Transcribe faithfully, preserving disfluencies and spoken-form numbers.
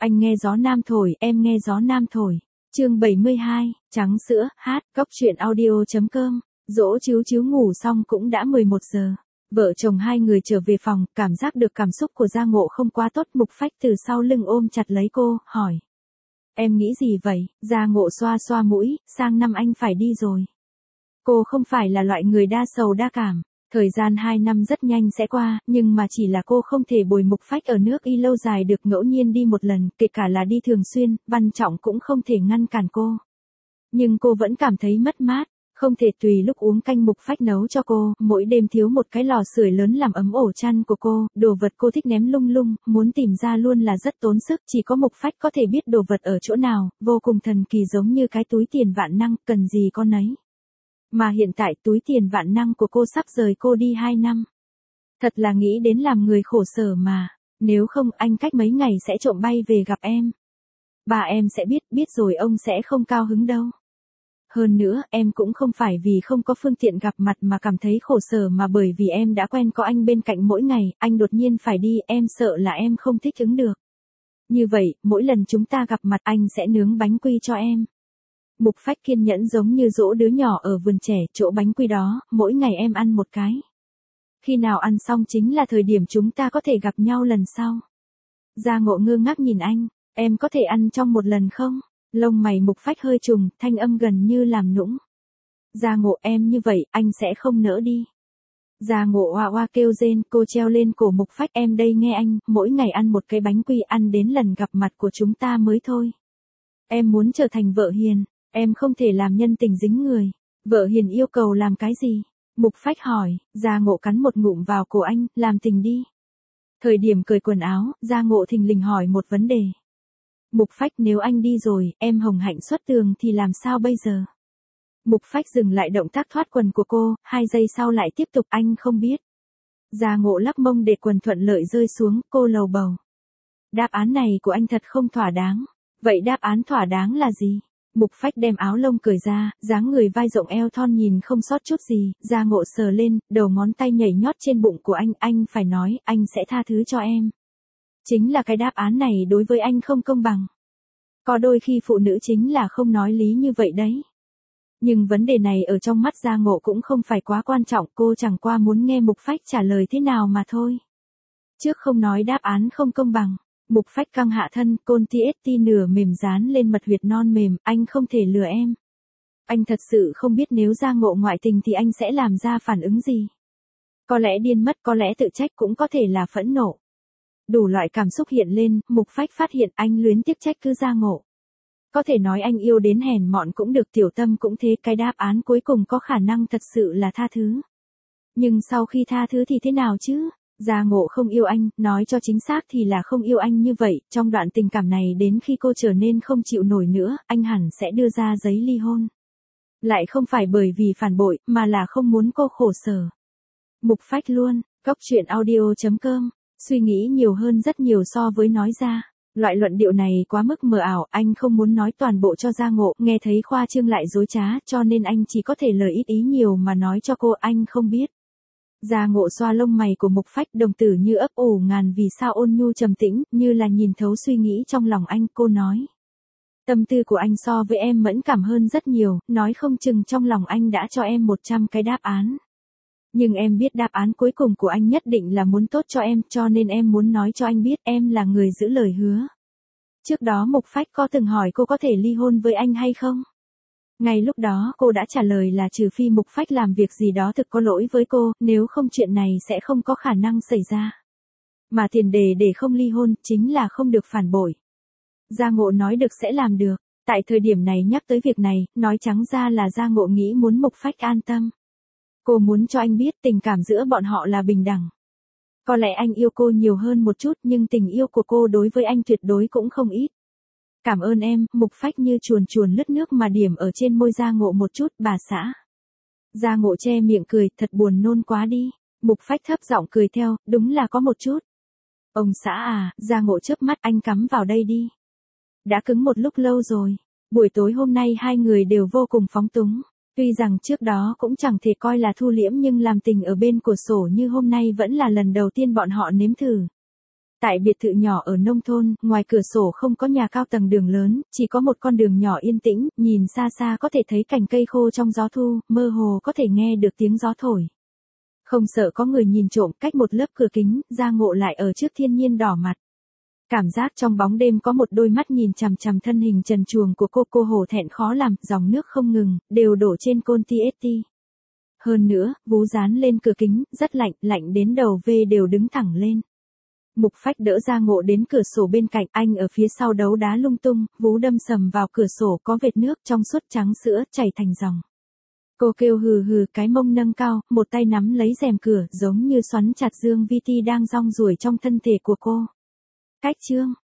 Anh nghe gió nam thổi, em nghe gió nam thổi. Chương bảy mươi hai, trắng sữa, hát, cóc truyện audio chấm com. Dỗ Chíu Chíu ngủ xong cũng đã mười một giờ. Vợ chồng hai người trở về phòng, cảm giác được cảm xúc của Gia Ngộ không quá tốt. Mục Phách từ sau lưng ôm chặt lấy cô, hỏi. Em nghĩ gì vậy? Gia Ngộ xoa xoa mũi, sang năm anh phải đi rồi. Cô không phải là loại người đa sầu đa cảm. Thời gian hai năm rất nhanh sẽ qua, nhưng mà chỉ là cô không thể bồi Mục Phách ở nước Y lâu dài được, ngẫu nhiên đi một lần, kể cả là đi thường xuyên, Văn Trọng cũng không thể ngăn cản cô. Nhưng cô vẫn cảm thấy mất mát, không thể tùy lúc uống canh Mục Phách nấu cho cô, mỗi đêm thiếu một cái lò sưởi lớn làm ấm ổ chăn của cô, đồ vật cô thích ném lung lung, muốn tìm ra luôn là rất tốn sức, chỉ có Mục Phách có thể biết đồ vật ở chỗ nào, vô cùng thần kỳ giống như cái túi tiền vạn năng, cần gì con nấy. Mà hiện tại túi tiền vạn năng của cô sắp rời cô đi hai năm. Thật là nghĩ đến làm người khổ sở mà, nếu không anh cách mấy ngày sẽ trộm bay về gặp em. Bà em sẽ biết, biết rồi ông sẽ không cao hứng đâu. Hơn nữa, em cũng không phải vì không có phương tiện gặp mặt mà cảm thấy khổ sở mà bởi vì em đã quen có anh bên cạnh mỗi ngày, anh đột nhiên phải đi, em sợ là em không thích ứng được. Như vậy, mỗi lần chúng ta gặp mặt anh sẽ nướng bánh quy cho em. Mục Phách kiên nhẫn giống như dỗ đứa nhỏ ở vườn trẻ, chỗ bánh quy đó, mỗi ngày em ăn một cái. Khi nào ăn xong chính là thời điểm chúng ta có thể gặp nhau lần sau. Gia Ngộ ngơ ngác nhìn anh, em có thể ăn trong một lần không? Lông mày Mục Phách hơi trùng, thanh âm gần như làm nũng. Gia Ngộ, em như vậy, anh sẽ không nỡ đi. Gia Ngộ oa oa kêu rên, cô treo lên cổ Mục Phách, em đây nghe anh, mỗi ngày ăn một cái bánh quy, ăn đến lần gặp mặt của chúng ta mới thôi. Em muốn trở thành vợ hiền. Em không thể làm nhân tình dính người. Vợ hiền yêu cầu làm cái gì? Mục Phách hỏi. Gia Ngộ cắn một ngụm vào cổ anh, làm tình đi. Thời điểm cởi quần áo, Gia Ngộ thình lình hỏi một vấn đề. Mục Phách, nếu anh đi rồi, em hồng hạnh xuất tường thì làm sao bây giờ? Mục Phách dừng lại động tác thoát quần của cô, hai giây sau lại tiếp tục, anh không biết. Gia Ngộ lắc mông để quần thuận lợi rơi xuống, cô lầu bầu. Đáp án này của anh thật không thỏa đáng. Vậy đáp án thỏa đáng là gì? Mục Phách đem áo lông cởi ra, dáng người vai rộng eo thon nhìn không sót chút gì, Gia Ngộ sờ lên, đầu ngón tay nhảy nhót trên bụng của anh, anh phải nói, anh sẽ tha thứ cho em. Chính là cái đáp án này đối với anh không công bằng. Có đôi khi phụ nữ chính là không nói lý như vậy đấy. Nhưng vấn đề này ở trong mắt Gia Ngộ cũng không phải quá quan trọng, cô chẳng qua muốn nghe Mục Phách trả lời thế nào mà thôi. Trước không nói đáp án không công bằng. Mục Phách căng hạ thân, côn ti ết ti nửa mềm dán lên mật huyệt non mềm, anh không thể lừa em. Anh thật sự không biết nếu Gia Ngộ ngoại tình thì anh sẽ làm ra phản ứng gì. Có lẽ điên mất, có lẽ tự trách, cũng có thể là phẫn nộ. Đủ loại cảm xúc hiện lên, Mục Phách phát hiện anh luyến tiếc trách cứ Gia Ngộ. Có thể nói anh yêu đến hèn mọn cũng được, tiểu tâm cũng thế, cái đáp án cuối cùng có khả năng thật sự là tha thứ. Nhưng sau khi tha thứ thì thế nào chứ? Gia Ngộ không yêu anh, nói cho chính xác thì là không yêu anh như vậy, trong đoạn tình cảm này đến khi cô trở nên không chịu nổi nữa, anh hẳn sẽ đưa ra giấy ly hôn. Lại không phải bởi vì phản bội, mà là không muốn cô khổ sở. Mục Phách luôn, cóc truyện audio chấm com, suy nghĩ nhiều hơn rất nhiều so với nói ra. Loại luận điệu này quá mức mờ ảo, anh không muốn nói toàn bộ cho Gia Ngộ, nghe thấy khoa trương lại dối trá, cho nên anh chỉ có thể lời ít ý nhiều mà nói cho cô, anh không biết. Gia Ngộ xoa lông mày của Mục Phách, đồng tử như ấp ủ ngàn vì sao ôn nhu trầm tĩnh, như là nhìn thấu suy nghĩ trong lòng anh, cô nói. Tâm tư của anh so với em mẫn cảm hơn rất nhiều, nói không chừng trong lòng anh đã cho em một trăm cái đáp án. Nhưng em biết đáp án cuối cùng của anh nhất định là muốn tốt cho em, cho nên em muốn nói cho anh biết em là người giữ lời hứa. Trước đó Mục Phách có từng hỏi cô có thể ly hôn với anh hay không? Ngay lúc đó cô đã trả lời là trừ phi Mục Phách làm việc gì đó thực có lỗi với cô, nếu không chuyện này sẽ không có khả năng xảy ra. Mà tiền đề để không ly hôn chính là không được phản bội. Gia Ngộ nói được sẽ làm được. Tại thời điểm này nhắc tới việc này, nói trắng ra là Gia Ngộ nghĩ muốn Mục Phách an tâm. Cô muốn cho anh biết tình cảm giữa bọn họ là bình đẳng. Có lẽ anh yêu cô nhiều hơn một chút nhưng tình yêu của cô đối với anh tuyệt đối cũng không ít. Cảm ơn em, Mục Phách như chuồn chuồn lướt nước mà điểm ở trên môi Gia Ngộ một chút, bà xã. Gia Ngộ che miệng cười, thật buồn nôn quá đi. Mục Phách thấp giọng cười theo, đúng là có một chút. Ông xã à, Gia Ngộ chớp mắt, anh cắm vào đây đi. Đã cứng một lúc lâu rồi. Buổi tối hôm nay hai người đều vô cùng phóng túng. Tuy rằng trước đó cũng chẳng thể coi là thu liễm nhưng làm tình ở bên cửa sổ như hôm nay vẫn là lần đầu tiên bọn họ nếm thử. Tại biệt thự nhỏ ở nông thôn, ngoài cửa sổ không có nhà cao tầng đường lớn, chỉ có một con đường nhỏ yên tĩnh, nhìn xa xa có thể thấy cành cây khô trong gió thu, mơ hồ có thể nghe được tiếng gió thổi. Không sợ có người nhìn trộm, cách một lớp cửa kính, Giang Ngộ lại ở trước thiên nhiên đỏ mặt. Cảm giác trong bóng đêm có một đôi mắt nhìn chằm chằm thân hình trần truồng của cô, cô hổ thẹn khó làm, dòng nước không ngừng, đều đổ trên côn ti ét ti. Hơn nữa, vú dán lên cửa kính, rất lạnh, lạnh đến đầu V đều đứng thẳng lên. Mục Phách đỡ Giang Ngộ đến cửa sổ bên cạnh, anh ở phía sau đấu đá lung tung, vú đâm sầm vào cửa sổ có vệt nước trong suốt trắng sữa, chảy thành dòng. Cô kêu hừ hừ, cái mông nâng cao, một tay nắm lấy rèm cửa, giống như xoắn chặt Dương Vi Ti đang rong ruổi trong thân thể của cô. Cách chương